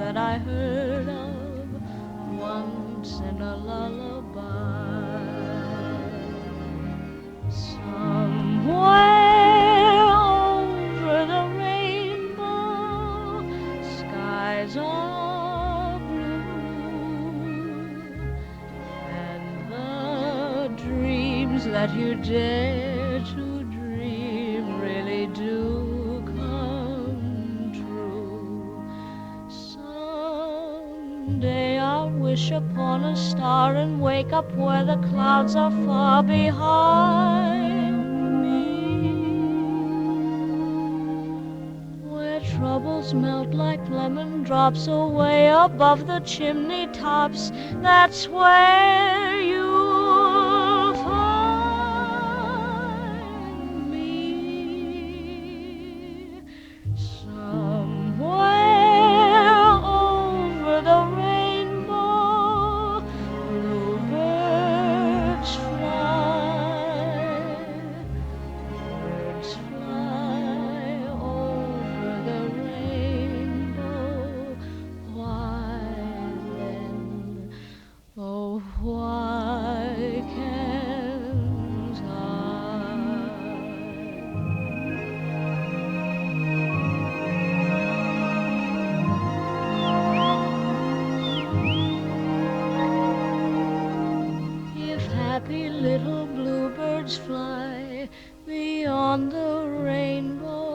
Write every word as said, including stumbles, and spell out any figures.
that I heard of once in a lullaby. Somewhere over the rainbow, skies are blue, and the dreams that you dare to dream really do come true. Someday I'll wish upon a star and wake up where the clouds are far behind me, where troubles melt like lemon drops away above the chimney tops. That's where you'll find me. Somewhere over the rainbow, bluebirds fly, birds fly over the rainbow. Why then, oh, why can't I? If happy little bluebirds fly beyond the rainbow,